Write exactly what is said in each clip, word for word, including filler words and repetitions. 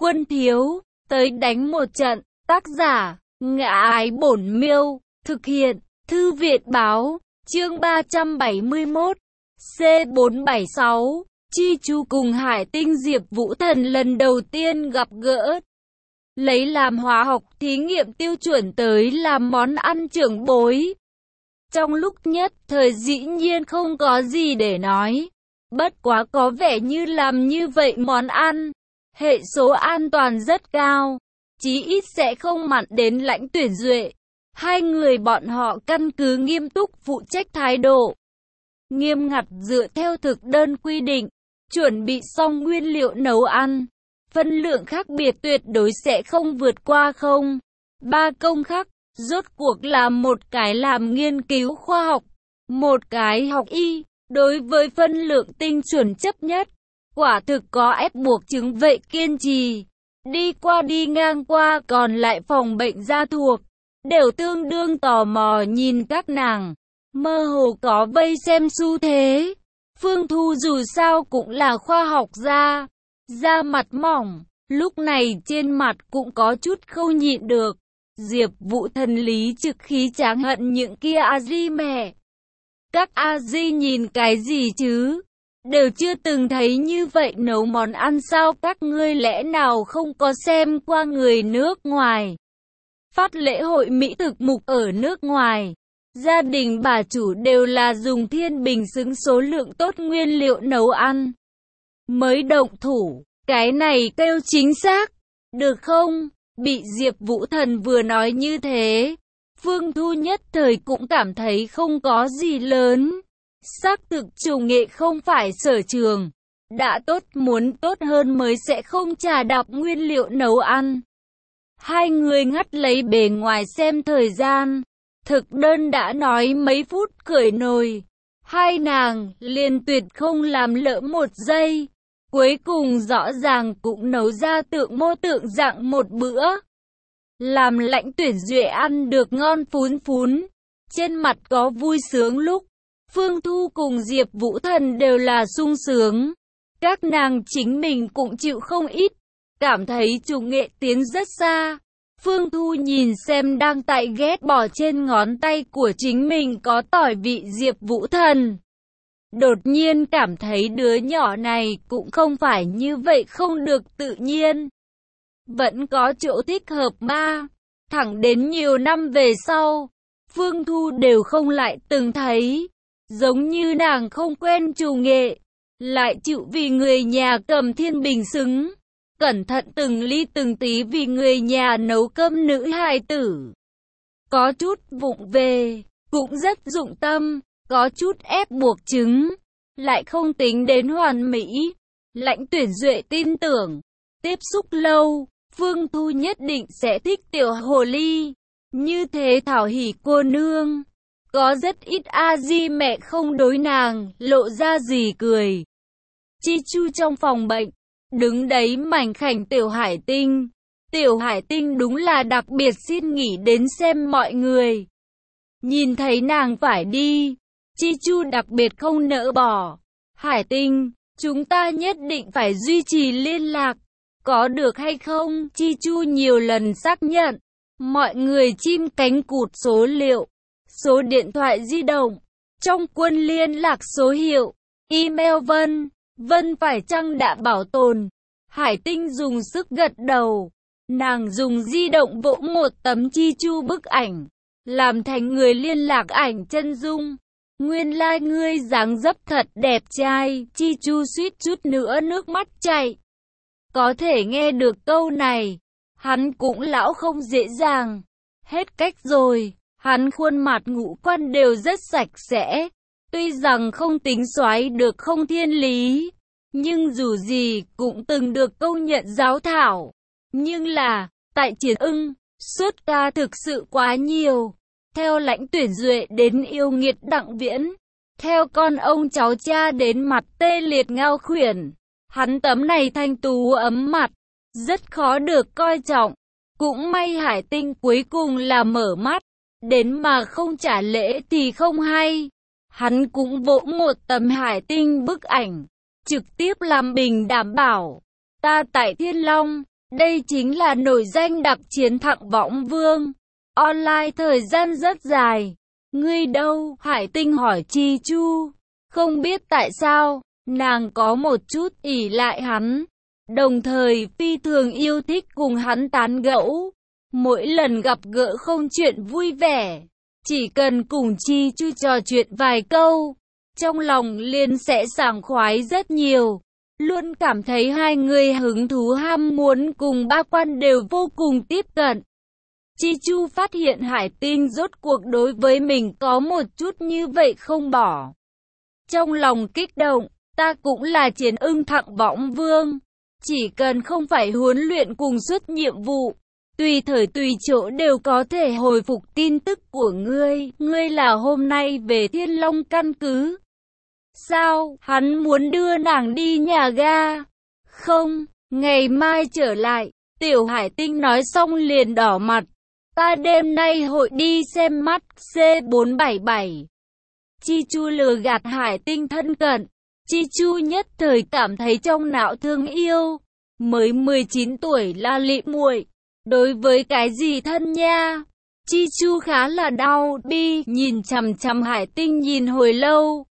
Quân thiếu, tới đánh một trận. Tác giả, Ngã Ái Bổn Miêu. Thực hiện, Thư viện báo. Chương ba trăm bảy mươi mốt. C bốn bảy sáu. Chi Chu cùng Hải Tinh Diệp Vũ Thần lần đầu tiên gặp gỡ. Lấy làm hóa học thí nghiệm tiêu chuẩn tới làm món ăn trưởng bối. Trong lúc nhất thời dĩ nhiên không có gì để nói. Bất quá có vẻ như làm như vậy món ăn, hệ số an toàn rất cao, chí ít sẽ không mặn đến Lãnh Tuyển Duệ. Hai người bọn họ căn cứ nghiêm túc phụ trách thái độ, nghiêm ngặt dựa theo thực đơn quy định, chuẩn bị xong nguyên liệu nấu ăn. Phân lượng khác biệt tuyệt đối sẽ không vượt qua không. Ba công khắc, rốt cuộc là một cái làm nghiên cứu khoa học, một cái học y. Đối với phân lượng tinh chuẩn chấp nhất, quả thực có ép buộc chứng vậy kiên trì. Đi qua đi ngang qua còn lại phòng bệnh gia thuộc, đều tương đương tò mò nhìn các nàng, mơ hồ có vây xem xu thế. Phương Thu dù sao cũng là khoa học gia, da mặt mỏng, lúc này trên mặt cũng có chút không nhịn được. Diệp Vũ Thần lý trực khí tráng hận những kia a di mẹ. Các a di nhìn cái gì chứ? Đều chưa từng thấy như vậy nấu món ăn sao? Các ngươi lẽ nào không có xem qua người nước ngoài phát lễ hội mỹ thực mục ở nước ngoài? Gia đình bà chủ đều là dùng thiên bình xứng số lượng tốt nguyên liệu nấu ăn mới động thủ. Cái này kêu chính xác, được không? Bị Diệp Vũ Thần vừa nói như thế, Phương Thu nhất thời cũng cảm thấy không có gì lớn. Xác thực chủ nghệ không phải sở trường, đã tốt muốn tốt hơn mới sẽ không trà đạp nguyên liệu nấu ăn. Hai người ngắt lấy bề ngoài xem thời gian, thực đơn đã nói mấy phút cởi nồi. Hai nàng liền tuyệt không làm lỡ một giây, cuối cùng rõ ràng cũng nấu ra tượng mô tượng dạng một bữa. Làm Lãnh Tuyển Duệ ăn được ngon phún phún, trên mặt có vui sướng lúc. Phương Thu cùng Diệp Vũ Thần đều là sung sướng. Các nàng chính mình cũng chịu không ít, cảm thấy chủ nghệ tiến rất xa. Phương Thu nhìn xem đang tại ghét bỏ trên ngón tay của chính mình có tỏi vị Diệp Vũ Thần. Đột nhiên cảm thấy đứa nhỏ này cũng không phải như vậy không được tự nhiên. Vẫn có chỗ thích hợp ma. Thẳng đến nhiều năm về sau, Phương Thu đều không lại từng thấy. Giống như nàng không quen chủ nghệ, lại chịu vì người nhà cầm thiên bình xứng, cẩn thận từng ly từng tí vì người nhà nấu cơm nữ hài tử. Có chút vụng về, cũng rất dụng tâm, có chút ép buộc chứng, lại không tính đến hoàn mỹ. Lãnh Tuyển Duệ tin tưởng, tiếp xúc lâu, Phương Thu nhất định sẽ thích tiểu hồ ly. Như thế thảo hỉ cô nương, có rất ít a di mẹ không đối nàng lộ ra gì cười. Chi Chu trong phòng bệnh, đứng đấy mảnh khảnh Tiểu Hải Tinh. Tiểu Hải Tinh đúng là đặc biệt xin nghỉ đến xem mọi người. Nhìn thấy nàng phải đi, Chi Chu đặc biệt không nỡ bỏ. Hải Tinh, chúng ta nhất định phải duy trì liên lạc, có được hay không? Chi Chu nhiều lần xác nhận. Mọi người chim cánh cụt số liệu, số điện thoại di động, trong quân liên lạc số hiệu, email Vân, Vân phải chăng đã bảo tồn? Hải Tinh dùng sức gật đầu, nàng dùng di động vỗ một tấm Chi Chu bức ảnh, làm thành người liên lạc ảnh chân dung. Nguyên lai like ngươi dáng dấp thật đẹp trai, Chi Chu suýt chút nữa nước mắt chảy. Có thể nghe được câu này, hắn cũng lão không dễ dàng. Hết cách rồi, hắn khuôn mặt ngũ quan đều rất sạch sẽ. Tuy rằng không tính soái được không thiên lý, nhưng dù gì cũng từng được công nhận giáo thảo. Nhưng là, tại Triển Ưng, suốt ca thực sự quá nhiều. Theo Lãnh Tuyển Duệ đến yêu nghiệt Đặng Viễn, theo con ông cháu cha đến mặt tê liệt Ngao Khuyển, hắn tấm này thanh tú ấm mặt, rất khó được coi trọng. Cũng may Hải Tinh cuối cùng là mở mắt, đến mà không trả lễ thì không hay. Hắn cũng vỗ một tấm Hải Tinh bức ảnh, trực tiếp làm bình đảm bảo. Ta tại Thiên Long, Đây chính là nổi danh đặc chiến Thặng Võng Vương. Online thời gian rất dài. Ngươi đâu? Hải Tinh hỏi Chi Chu. Không biết tại sao, nàng có một chút ỷ lại hắn. Đồng thời phi thường yêu thích cùng hắn tán gẫu. Mỗi lần gặp gỡ không chuyện vui vẻ. Chỉ cần cùng Chi Chu trò chuyện vài câu, trong lòng liền sẽ sảng khoái rất nhiều. Luôn cảm thấy hai người hứng thú ham muốn cùng ba quan đều vô cùng tiếp cận. Chi Chu phát hiện Hải Tinh rốt cuộc đối với mình có một chút như vậy không bỏ. Trong lòng kích động, ta cũng là chiến ưng Thặng Võng Vương. Chỉ cần không phải huấn luyện cùng suốt nhiệm vụ, tùy thời tùy chỗ đều có thể hồi phục tin tức của ngươi. Ngươi là hôm nay về Thiên Long căn cứ. Sao, hắn muốn đưa nàng đi nhà ga? Không, ngày mai trở lại. Tiểu Hải Tinh nói xong liền đỏ mặt. Ta đêm nay hội đi xem mắt C bốn bảy bảy. Chi Chu lừa gạt Hải Tinh thân cận. Chi Chu nhất thời cảm thấy trong não thương yêu. Mới mười chín tuổi là lị muội. Đối với cái gì thân nha? Chi Chu khá là đau bi, nhìn chằm chằm Hải Tinh nhìn hồi lâu.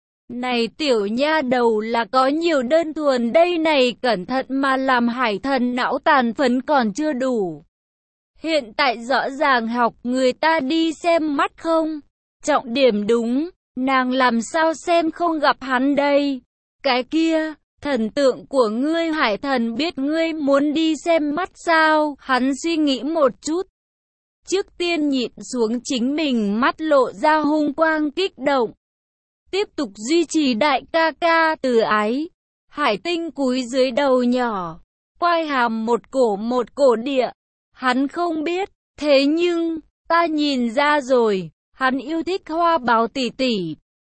Này tiểu nha đầu là có nhiều đơn thuần đây này, cẩn thận mà làm Hải Thần não tàn phấn còn chưa đủ. Hiện tại rõ ràng học người ta đi xem mắt không? Trọng điểm đúng, nàng làm sao xem không gặp hắn đây? Cái kia, thần tượng của ngươi Hải Thần biết ngươi muốn đi xem mắt sao? Hắn suy nghĩ một chút. Trước tiên nhịn xuống chính mình mắt lộ ra hung quang kích động. Tiếp tục duy trì đại ca ca từ ái. Hải Tinh cúi dưới đầu nhỏ, quai hàm một cổ một cổ địa. Hắn không biết, thế nhưng, ta nhìn ra rồi, hắn yêu thích Hoa Báo tỷ tỷ,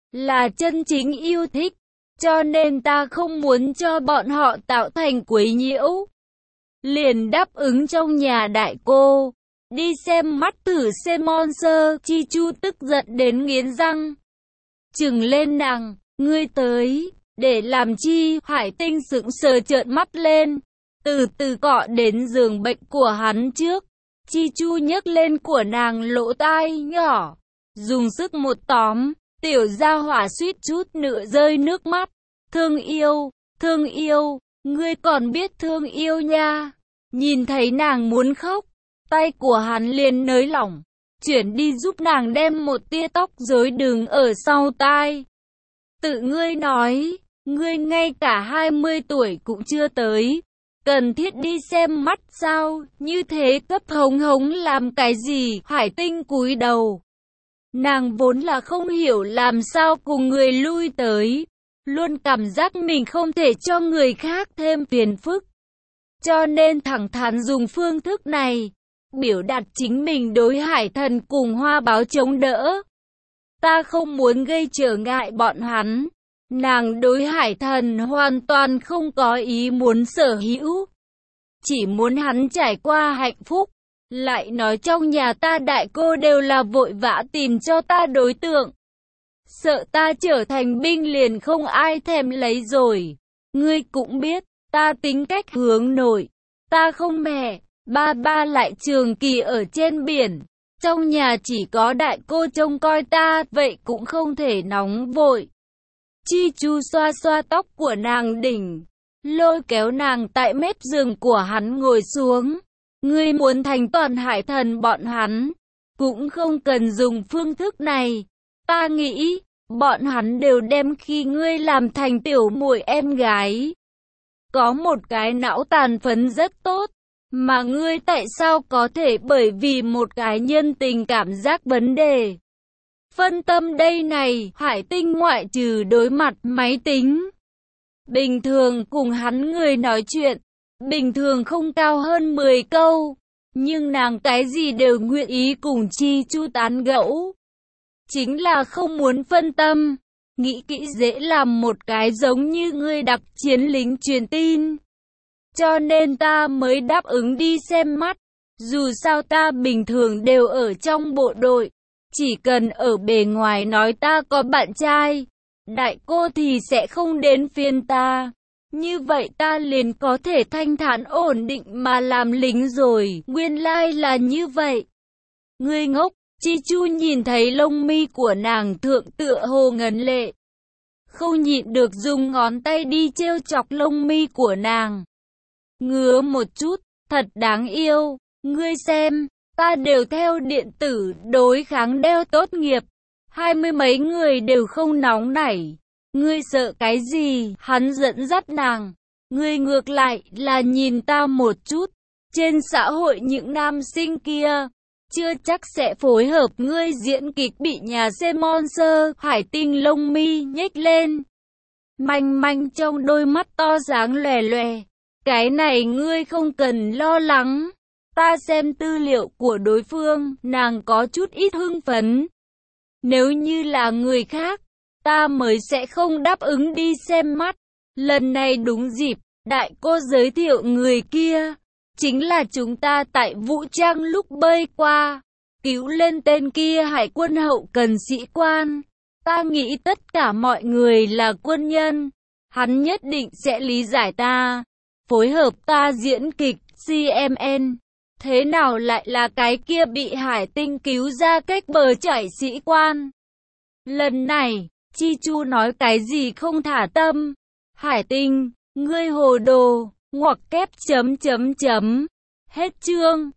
là chân chính yêu thích, cho nên ta không muốn cho bọn họ tạo thành quấy nhiễu. Liền đáp ứng trong nhà đại cô, đi xem mắt thử xem monster. Chi Chu tức giận đến nghiến răng. Trừng lên nàng, ngươi tới, để làm chi? Hải Tinh sững sờ trợn mắt lên, từ từ cọ đến giường bệnh của hắn trước. Chi Chu nhấc lên của nàng lỗ tai nhỏ, dùng sức một tóm, tiểu gia hỏa suýt chút nữa rơi nước mắt. Thương yêu, thương yêu, ngươi còn biết thương yêu nha. Nhìn thấy nàng muốn khóc, tay của hắn liền nới lỏng, chuyển đi giúp nàng đem một tia tóc rối đường ở sau tai. Tự ngươi nói, ngươi ngay cả hai mươi tuổi cũng chưa tới, cần thiết đi xem mắt sao? Như thế cấp hống hống làm cái gì? Hải Tinh cúi đầu. Nàng vốn là không hiểu làm sao cùng người lui tới, luôn cảm giác mình không thể cho người khác thêm phiền phức, cho nên thẳng thắn dùng phương thức này biểu đạt chính mình đối Hải Thần cùng Hoa Báo chống đỡ. Ta không muốn gây trở ngại bọn hắn. Nàng đối Hải Thần hoàn toàn không có ý muốn sở hữu, chỉ muốn hắn trải qua hạnh phúc. Lại nói trong nhà ta đại cô đều là vội vã tìm cho ta đối tượng, sợ ta trở thành binh liền không ai thèm lấy rồi. Ngươi cũng biết, ta tính cách hướng nội, ta không mẹ, ba ba lại trường kỳ ở trên biển, trong nhà chỉ có đại cô trông coi ta, vậy cũng không thể nóng vội. Chi Chu xoa xoa tóc của nàng đỉnh, lôi kéo nàng tại mép giường của hắn ngồi xuống. Ngươi muốn thành toàn Hải Thần bọn hắn, cũng không cần dùng phương thức này. Ta nghĩ, bọn hắn đều đem khi ngươi làm thành tiểu muội em gái. Có một cái não tàn phấn rất tốt, mà ngươi tại sao có thể bởi vì một cái nhân tình cảm giác vấn đề phân tâm đây này? Hải Tinh ngoại trừ đối mặt máy tính, bình thường cùng hắn người nói chuyện, bình thường không cao hơn mười câu, nhưng nàng cái gì đều nguyện ý cùng Chi Chu tán gẫu. Chính là không muốn phân tâm, nghĩ kỹ dễ làm một cái giống như ngươi đặc chiến lính truyền tin. Cho nên ta mới đáp ứng đi xem mắt, dù sao ta bình thường đều ở trong bộ đội, chỉ cần ở bề ngoài nói ta có bạn trai, đại cô thì sẽ không đến phiên ta. Như vậy ta liền có thể thanh thản ổn định mà làm lính rồi. Nguyên lai là như vậy. Ngươi ngốc. Chi Chu nhìn thấy lông mi của nàng thượng tựa hồ ngấn lệ. Không nhịn được dùng ngón tay đi trêu chọc lông mi của nàng. Ngứa một chút, thật đáng yêu. Ngươi xem, ta đều theo điện tử đối kháng đeo tốt nghiệp. Hai mươi mấy người đều không nóng nảy. Ngươi sợ cái gì? Hắn dẫn dắt nàng. Ngươi ngược lại là nhìn ta một chút. Trên xã hội những nam sinh kia, chưa chắc sẽ phối hợp ngươi diễn kịch bị nhà xe Monster. Hải Tinh lông mi nhếch lên. Manh manh trong đôi mắt to sáng lòe lòe. Cái này ngươi không cần lo lắng. Ta xem tư liệu của đối phương, nàng có chút ít hưng phấn. Nếu như là người khác, ta mới sẽ không đáp ứng đi xem mắt. Lần này đúng dịp, đại cô giới thiệu người kia. Chính là chúng ta tại vũ trang lúc bơi qua. Cứu lên tên kia hải quân hậu cần sĩ quan. Ta nghĩ tất cả mọi người là quân nhân. Hắn nhất định sẽ lý giải ta. Phối hợp ta diễn kịch xê em en. Thế nào lại là cái kia bị Hải Tinh cứu ra cách bờ chảy sĩ quan? Lần này, Chi Chu nói cái gì không thả tâm. Hải Tinh, ngươi hồ đồ, ngoặc kép chấm chấm chấm. Hết chương.